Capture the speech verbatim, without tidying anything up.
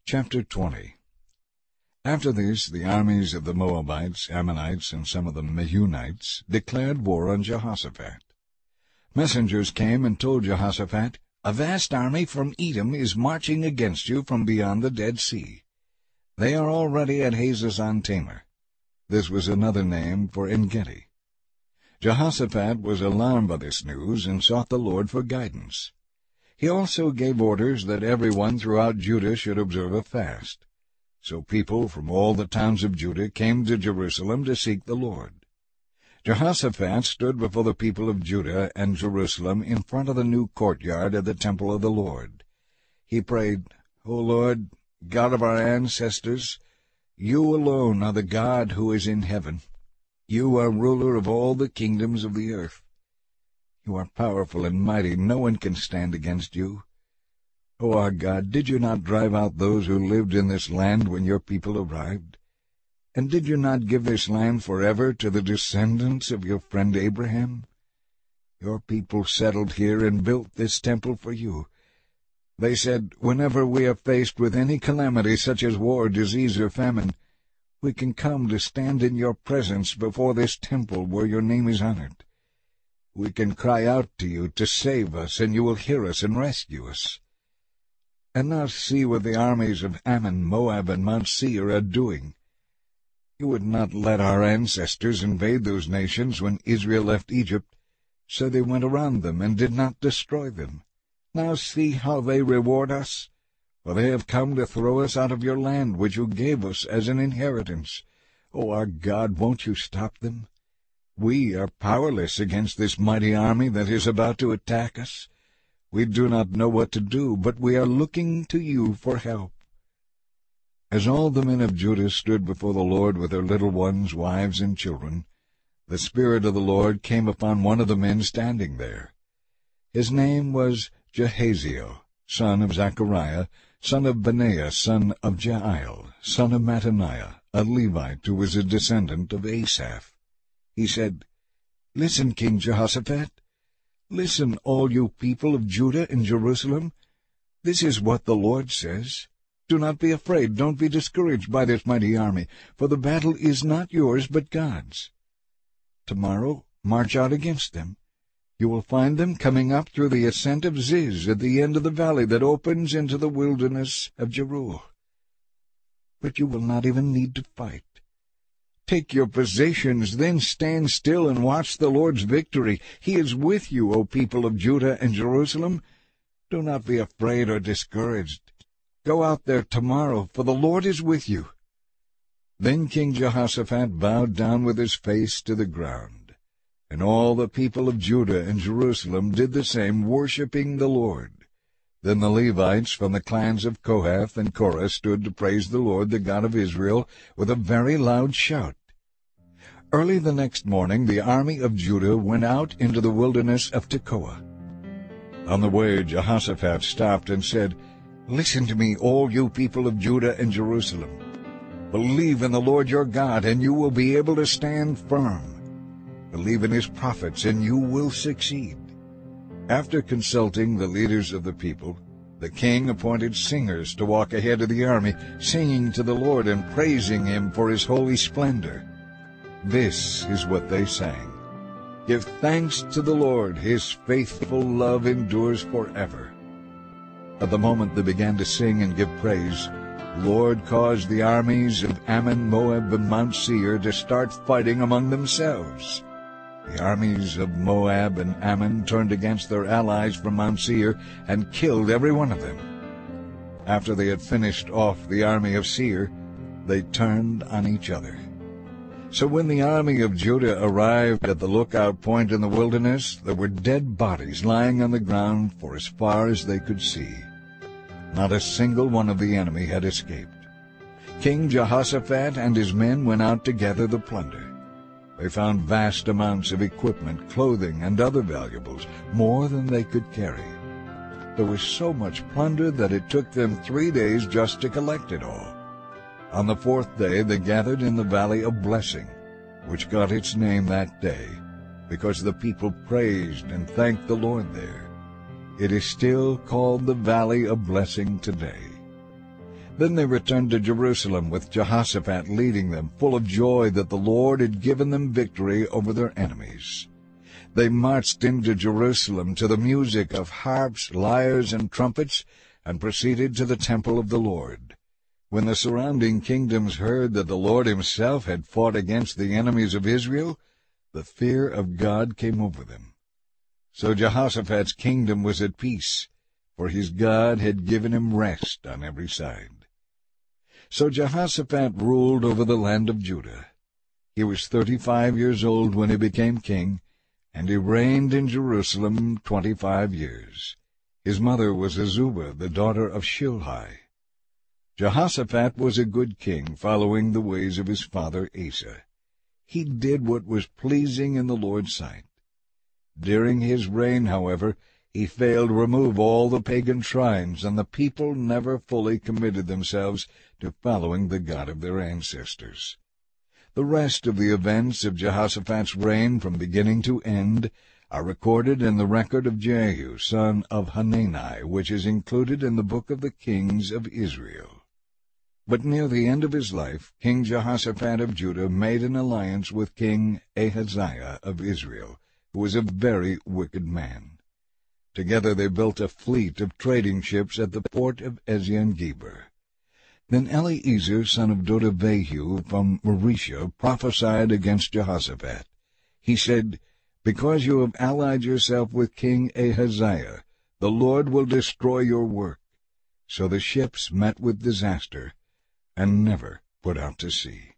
Chapter twenty. After this, the armies of the Moabites, Ammonites, and some of the Meunites declared war on Jehoshaphat. Messengers came and told Jehoshaphat, "A vast army from Edom is marching against you from beyond the Dead Sea. They are already at Hazazon-Tamar." This was another name for En-Gedi. Jehoshaphat was alarmed by this news and sought the Lord for guidance. He also gave orders that everyone throughout Judah should observe a fast. So people from all the towns of Judah came to Jerusalem to seek the Lord. Jehoshaphat stood before the people of Judah and Jerusalem in front of the new courtyard of the temple of the Lord. He prayed, "O Lord, God of our ancestors, you alone are the God who is in heaven. You are ruler of all the kingdoms of the earth. You are powerful and mighty. No one can stand against you. O our God, did you not drive out those who lived in this land when your people arrived? And did you not give this land forever to the descendants of your friend Abraham? Your people settled here and built this temple for you. They said, 'Whenever we are faced with any calamity such as war, disease, or famine, we can come to stand in your presence before this temple where your name is honored. We can cry out to you to save us, and you will hear us and rescue us.' And now see what the armies of Ammon, Moab, and Mount Seir are doing. You would not let our ancestors invade those nations when Israel left Egypt, so they went around them and did not destroy them. Now see how they reward us, for they have come to throw us out of your land, which you gave us as an inheritance. O our God, won't you stop them? We are powerless against this mighty army that is about to attack us. We do not know what to do, but we are looking to you for help." As all the men of Judah stood before the Lord with their little ones, wives, and children, the Spirit of the Lord came upon one of the men standing there. His name was Jahaziel, son of Zechariah, son of Benaiah, son of Jael, son of Mattaniah, a Levite who was a descendant of Asaph. He said, "Listen, King Jehoshaphat. Listen, all you people of Judah and Jerusalem. This is what the Lord says. Do not be afraid, don't be discouraged by this mighty army, for the battle is not yours but God's. Tomorrow march out against them. You will find them coming up through the ascent of Ziz at the end of the valley that opens into the wilderness of Jeruel. But you will not even need to fight. Take your positions, then stand still and watch the Lord's victory. He is with you, O people of Judah and Jerusalem. Do not be afraid or discouraged. Go out there tomorrow, for the Lord is with you." Then King Jehoshaphat bowed down with his face to the ground, and all the people of Judah and Jerusalem did the same, worshipping the Lord. Then the Levites from the clans of Kohath and Korah stood to praise the Lord, the God of Israel, with a very loud shout. Early the next morning the army of Judah went out into the wilderness of Tekoa. On the way Jehoshaphat stopped and said, "Listen to me, all you people of Judah and Jerusalem. Believe in the Lord your God, and you will be able to stand firm. Believe in his prophets, and you will succeed." After consulting the leaders of the people, the king appointed singers to walk ahead of the army, singing to the Lord and praising him for his holy splendor. This is what they sang: "Give thanks to the Lord, his faithful love endures forever." At the moment they began to sing and give praise, the Lord caused the armies of Ammon, Moab, and Mount Seir to start fighting among themselves. The armies of Moab and Ammon turned against their allies from Mount Seir and killed every one of them. After they had finished off the army of Seir, they turned on each other. So when the army of Judah arrived at the lookout point in the wilderness, there were dead bodies lying on the ground for as far as they could see. Not a single one of the enemy had escaped. King Jehoshaphat and his men went out to gather the plunder. They found vast amounts of equipment, clothing, and other valuables, more than they could carry. There was so much plunder that it took them three days just to collect it all. On the fourth day they gathered in the Valley of Blessing, which got its name that day, because the people praised and thanked the Lord there. It is still called the Valley of Blessing today. Then they returned to Jerusalem with Jehoshaphat leading them, full of joy that the Lord had given them victory over their enemies. They marched into Jerusalem to the music of harps, lyres, and trumpets, and proceeded to the temple of the Lord. When the surrounding kingdoms heard that the Lord himself had fought against the enemies of Israel, the fear of God came over them. So Jehoshaphat's kingdom was at peace, for his God had given him rest on every side. So Jehoshaphat ruled over the land of Judah. He was thirty-five years old when he became king, and he reigned in Jerusalem twenty-five years. His mother was Azubah, the daughter of Shilhi. Jehoshaphat was a good king, following the ways of his father Asa. He did what was pleasing in the Lord's sight. During his reign, however, he failed to remove all the pagan shrines, and the people never fully committed themselves to following the God of their ancestors. The rest of the events of Jehoshaphat's reign from beginning to end are recorded in the record of Jehu, son of Hanani, which is included in the book of the Kings of Israel. But near the end of his life, King Jehoshaphat of Judah made an alliance with King Ahaziah of Israel, who was a very wicked man. Together they built a fleet of trading ships at the port of Ezion-Geber. Then Eliezer, son of Dodabehu from Marisha, prophesied against Jehoshaphat. He said, "Because you have allied yourself with King Ahaziah, the Lord will destroy your work." So the ships met with disaster and never put out to sea.